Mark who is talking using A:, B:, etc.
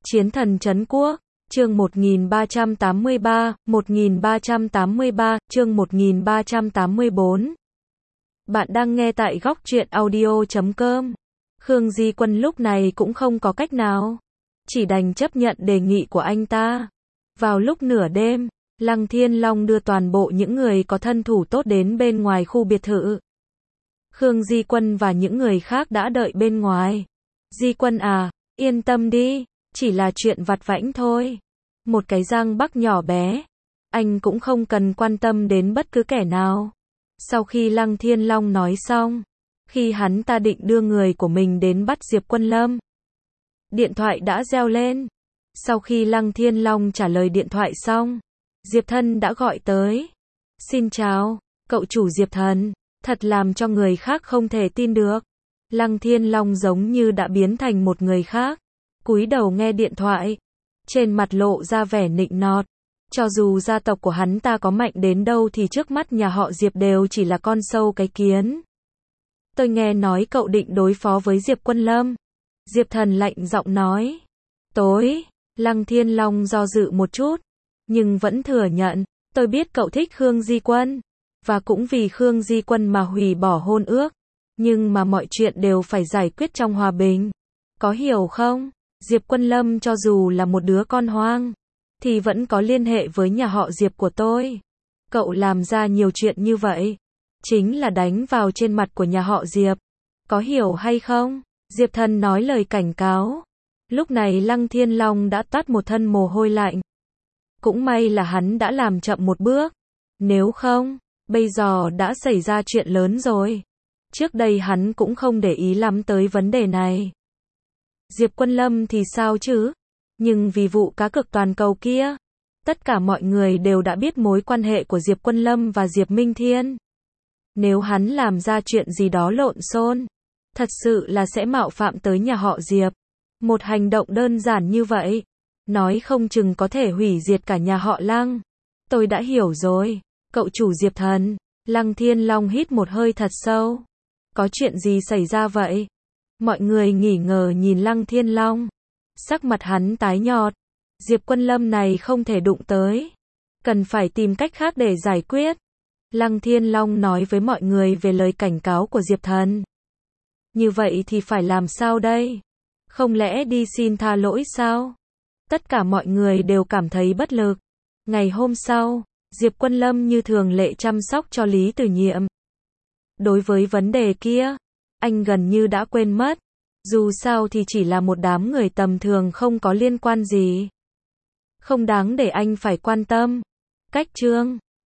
A: Chiến thần trấn quốc, chương 1383, chương 1384. Bạn đang nghe tại góc truyện audio.com. Khương Di Quân lúc này cũng không có cách nào, chỉ đành chấp nhận đề nghị của anh ta. Vào lúc nửa đêm, Lăng Thiên Long đưa toàn bộ những người có thân thủ tốt đến bên ngoài khu biệt thự. Khương Di Quân và những người khác đã đợi bên ngoài. Di Quân à, yên tâm đi, chỉ là chuyện vặt vãnh thôi. Một cái Giang Bắc nhỏ bé, anh cũng không cần quan tâm đến bất cứ kẻ nào. Sau khi Lăng Thiên Long nói xong, khi hắn ta định đưa người của mình đến bắt Diệp Quân Lâm, điện thoại đã reo lên. Sau khi Lăng Thiên Long trả lời điện thoại xong, Diệp Thần đã gọi tới. Xin chào, cậu chủ Diệp Thần, thật làm cho người khác không thể tin được. Lăng Thiên Long giống như đã biến thành một người khác, cúi đầu nghe điện thoại, trên mặt lộ ra vẻ nịnh nọt. Cho dù gia tộc của hắn ta có mạnh đến đâu thì trước mắt nhà họ Diệp đều chỉ là con sâu cái kiến. Tôi nghe nói cậu định đối phó với Diệp Quân Lâm. Diệp Thần lạnh giọng nói. Lăng Thiên Long do dự một chút, nhưng vẫn thừa nhận, tôi biết cậu thích Khương Di Quân, và cũng vì Khương Di Quân mà hủy bỏ hôn ước, nhưng mà mọi chuyện đều phải giải quyết trong hòa bình. Có hiểu không? Diệp Quân Lâm cho dù là một đứa con hoang, thì vẫn có liên hệ với nhà họ Diệp của tôi. Cậu làm ra nhiều chuyện như vậy, chính là đánh vào trên mặt của nhà họ Diệp. Có hiểu hay không? Diệp Thần nói lời cảnh cáo. Lúc này Lăng Thiên Long đã toát một thân mồ hôi lạnh. Cũng may là hắn đã làm chậm một bước. Nếu không, bây giờ đã xảy ra chuyện lớn rồi. Trước đây hắn cũng không để ý lắm tới vấn đề này. Diệp Quân Lâm thì sao chứ? Nhưng vì vụ cá cược toàn cầu kia, tất cả mọi người đều đã biết mối quan hệ của Diệp Quân Lâm và Diệp Minh Thiên. Nếu hắn làm ra chuyện gì đó lộn xộn, thật sự là sẽ mạo phạm tới nhà họ Diệp. Một hành động đơn giản như vậy, nói không chừng có thể hủy diệt cả nhà họ Lăng. Tôi đã hiểu rồi, cậu chủ Diệp Thần. Lăng Thiên Long hít một hơi thật sâu. Có chuyện gì xảy ra vậy? Mọi người nghi ngờ nhìn Lăng Thiên Long. Sắc mặt hắn tái nhợt. Diệp Quân Lâm này không thể đụng tới. Cần phải tìm cách khác để giải quyết. Lăng Thiên Long nói với mọi người về lời cảnh cáo của Diệp Thần. Như vậy thì phải làm sao đây? Không lẽ đi xin tha lỗi sao? Tất cả mọi người đều cảm thấy bất lực. Ngày hôm sau, Diệp Quân Lâm như thường lệ chăm sóc cho Lý Tử Nhiệm. Đối với vấn đề kia, anh gần như đã quên mất. Dù sao thì chỉ là một đám người tầm thường không có liên quan gì. Không đáng để anh phải quan tâm. Cách chương